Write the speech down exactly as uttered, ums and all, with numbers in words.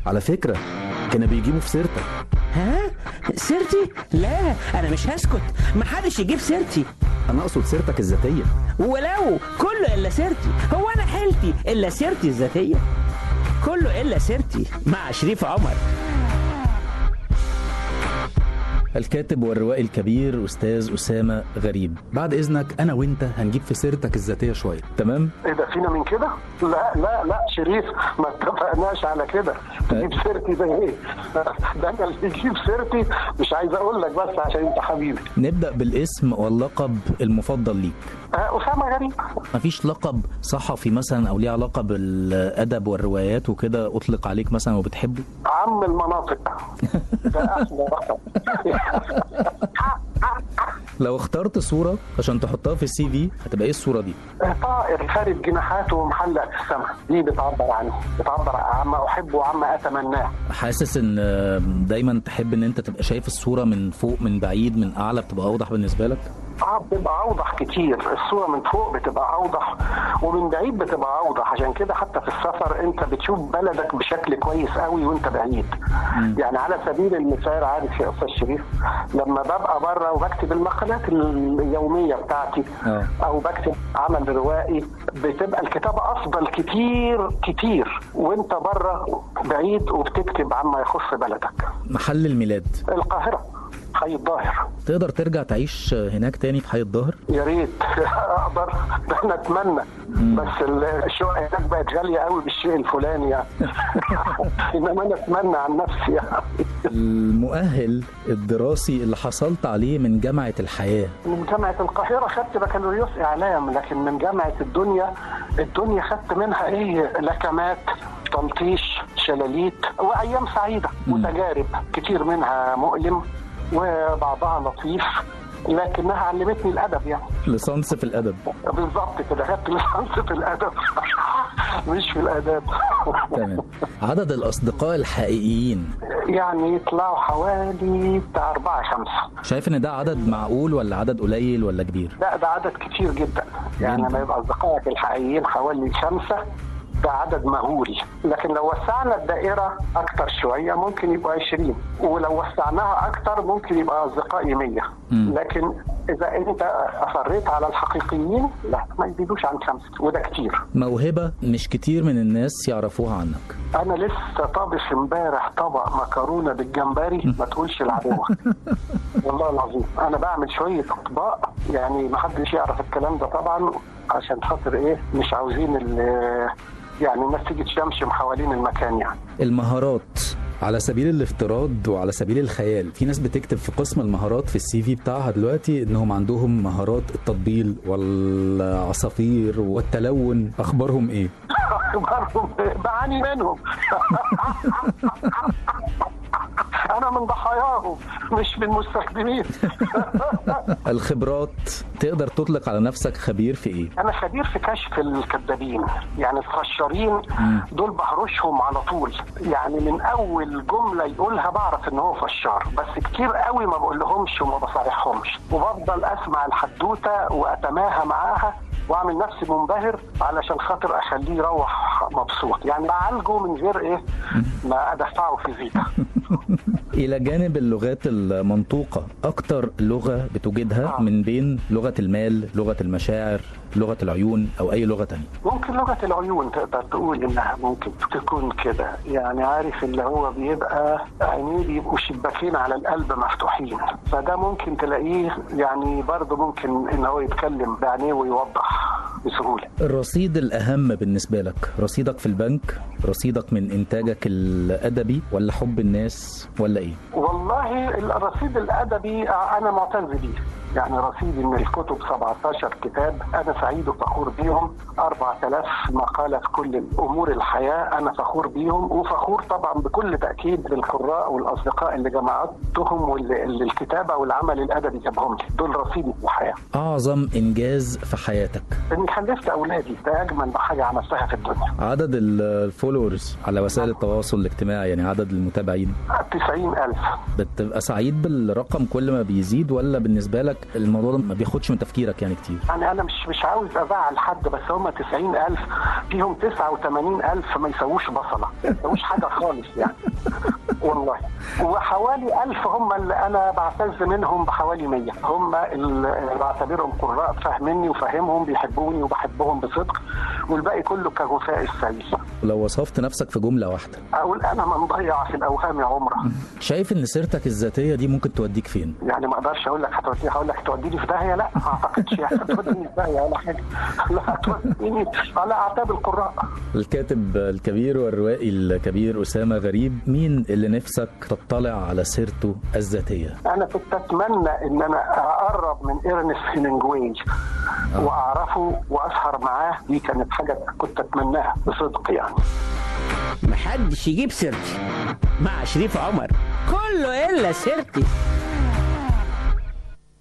على فكرة كانوا بيجيبوا في سيرتك. ها؟ سيرتي؟ لا انا مش هسكت، محدش يجيب سيرتي. انا اقصد سيرتك الذاتية. ولو كله الا سيرتي، هو انا حيلتي الا سيرتي الذاتية؟ كله الا سيرتي مع شريف عمر. الكاتب والروائي الكبير أستاذ أسامة غريب، بعد إذنك أنا وإنت هنجيب في سيرتك الذاتية شوية، تمام؟ إيه ده فينا من كده؟ لا لا لا شريف، ما اتفقناش على كده. تجيب سيرتي ده إيه؟ ده أنا اللي يجيب سيرتي، مش عايز أقول لك بس عشان أنت حبيبي. نبدأ بالاسم واللقب المفضل ليك. أسامة غريب. مفيش لقب صحفي مثلا أو ليه علاقة بالأدب والروايات وكده أطلق عليك مثلا وبتحبه؟ عم المناطق. ده أحلى رقم. لو اخترت صورة عشان تحطها في السي في هتبقى ايه الصورة دي؟ طائر خارج جناحاته ومحلق في السماء، دي بتعبر عنه، بتعبر عما احبه وعما اتمناه. حاسس ان دايما تحب ان انت تبقى شايف الصورة من فوق من بعيد من اعلى بتبقى اوضح بالنسبة لك؟ اه بتبقى اوضح كتير، الصورة من فوق بتبقى اوضح ومن بعيد بتبقى اوضح، عشان كده حتى في السفر انت بتشوف بلدك بشكل كويس قوي وانت بعيد. م. يعني على سبيل المثال عارف يا استاذ شريف، لما ببقى بره وبكتب المقالات اليومية بتاعتي أوه. او بكتب عمل روائي، بتبقى الكتابة افضل كتير كتير وانت بره بعيد وبتكتب عما يخص بلدك. محل الميلاد القاهرة، حي الظاهر. تقدر ترجع تعيش هناك تاني في حي الظاهر؟ يا ريت اقدر، ده انا اتمنى. بس الشقه هناك بقت غاليه قوي بالشيء الفلاني يعني. انما انا اتمنى عن نفسي يعني. المؤهل الدراسي اللي حصلت عليه من جامعه الحياه؟ من جامعه القاهره خدت بكالوريوس اعلام، لكن من جامعه الدنيا الدنيا خدت منها ايه، لكمات، تلطيش، شلاليت، وايام سعيده وتجارب كتير منها مؤلم وبعضها لطيف، لكنها علمتني الادب يعني. ليسانس في الادب. بالظبط كده، خدت ليسانس في الادب مش في الاداب. تمام. عدد الاصدقاء الحقيقيين يعني يطلعوا حوالي بتاع أربعة خمسة. شايف ان ده عدد معقول ولا عدد قليل ولا كبير؟ لا ده عدد كتير جدا، يعني لما يبقى اصدقائك الحقيقيين حوالي خمسة ده عدد مهول، لكن لو وسعنا الدائرة أكتر شوية ممكن يبقى عشرين، ولو وسعناها أكتر ممكن يبقى أصدقائي مية. لكن إذا أنت أصريت على الحقيقيين لا ما يزيدوش عن خمسة، وده كتير. موهبة مش كتير من الناس يعرفوها عنك. أنا لسه طابخ امبارح طبق مكرونة بالجمبري ما تقولش العدوة. والله العظيم أنا بعمل شوية أطباق يعني ما حدش يعرف الكلام ده طبعا، عشان خاطر إيه مش عاوزين يعني الناس تيجي تشمشم حوالين المكان. يعني المهارات على سبيل الافتراض وعلى سبيل الخيال، في ناس بتكتب في قسم المهارات في السي في بتاعها دلوقتي انهم عندهم مهارات التطبيل والعصافير والتلون، اخبارهم ايه؟ اخبارهم بعاني منهم. انا من ضحاياهم مش من مستخدمين. الخبرات، تقدر تطلق على نفسك خبير في ايه؟ انا خبير في كشف الكذابين، يعني الخشارين دول بهرشهم على طول، يعني من اول جمله يقولها بعرف ان هو فشار، بس كتير قوي ما بقول لهمش وما بصارحهمش، وبفضل اسمع الحدوته واتماهى معاها واعمل نفسي منبهر علشان خاطر اخليه يروح مبسوط، يعني بعالجه من غير ايه ما ادفعه في زيته. الى جانب اللغات المنطوقه، اكتر لغه بتوجدها آه. من بين لغه المال، لغه المشاعر، لغه العيون او اي لغه تانية؟ ممكن لغه العيون تقدر تقول انها ممكن تكون كده، يعني عارف اللي هو بيبقى عينيه بيبقوا شباكين على القلب مفتوحين، فده ممكن تلاقيه يعني برضه ممكن ان هو يتكلم بعينيه ويوضح بسهوله. الرصيد الاهم بالنسبه لك، رصيدك في البنك، رصيدك من انتاجك الادبي، ولا حب الناس، ولا ايه؟ والله الرصيد الادبي انا معتز بيه، يعني رصيدي من الكتب سبعتاشر كتاب انا سعيد وفخور بيهم، أربعة آلاف مقاله في كل امور الحياه انا فخور بيهم، وفخور طبعا بكل تاكيد بالقراء والاصدقاء اللي جمعتهم واللي الكتابه والعمل الادبي جابهم لي، دول رصيدي في الحياه. اعظم انجاز في حياتك؟ اني خلفت اولادي، ده اجمل حاجه عملتها في الدنيا. عدد الفولورز على وسائل التواصل الاجتماعي، يعني عدد المتابعين؟ تسعين ألف. بتبقى سعيد بالرقم كل ما بيزيد، ولا بالنسبة لك الموضوع ده ما بياخدش من تفكيرك يعني كتير؟ يعني أنا مش مش عاوز أزعل حد، بس هم تسعين ألف فيهم تسعة وثمانين ألف ما يسووش بصلة، ما يسووش حاجة خالص يعني والله. وحوالي ألف هم اللي أنا بعتز منهم بحوالي مية، هم اللي بعتبرهم قراء فاهميني وفاهمهم بيحبوني وبحبهم بصدق، والباقي كله كغثاء السيل. لو وصفت نفسك في جملة واحدة أقول أنا من ضيع في الأوهام يا عمره. شايف إن سيرتك الذاتية دي ممكن توديك فين؟ يعني ما أقدرش أقول لك هتوديني، هقول لك توديني في داهية، لا ما أعتقدش يعني هتوديني في داهية ولا حاجة، لا هتوديني على أعتاب القراء. الكاتب الكبير والروائي الكبير أسامة غريب، مين اللي نفسك تطلع على سيرته الذاتية؟ أنا كنت أتمنى إن أنا أقرب من إرنست هيمنجواي وأعرفه وأسهر معاه، دي كانت حاجة كنت أتمناها بصدق يعني. محدش يجيب سيرتي مع شريف عمر، كله إلا سيرتي.